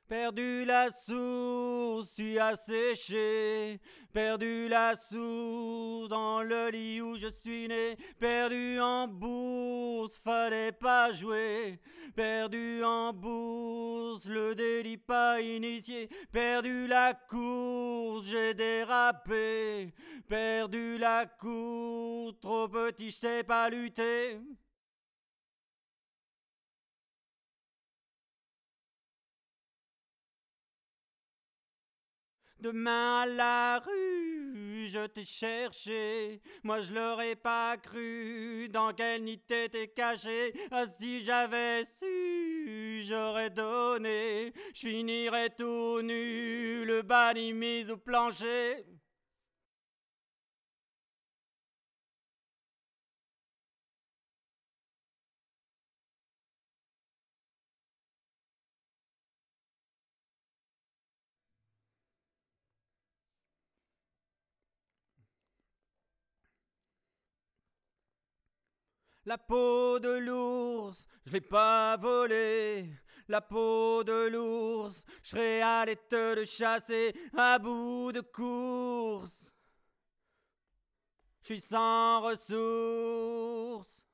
Perdu la source, suis asséché. Perdu la source dans le lit où je suis né. Perdu en bourse, fallait pas jouer. Perdu en bourse, le délit pas initié. Perdu la course, j'ai dérapé. Perdu la course, trop petit, je sais pas lutter. Demain à la rue, je t'ai cherché. Moi je l'aurais pas cru. Dans quel nid t'étais caché? Ah, si j'avais su, j'aurais donné. Je finirais tout nu, le banni mis au plancher. La peau de l'ours, je l'ai pas volée. La peau de l'ours, je serais allé te le chasser à bout de course. Je suis sans ressources.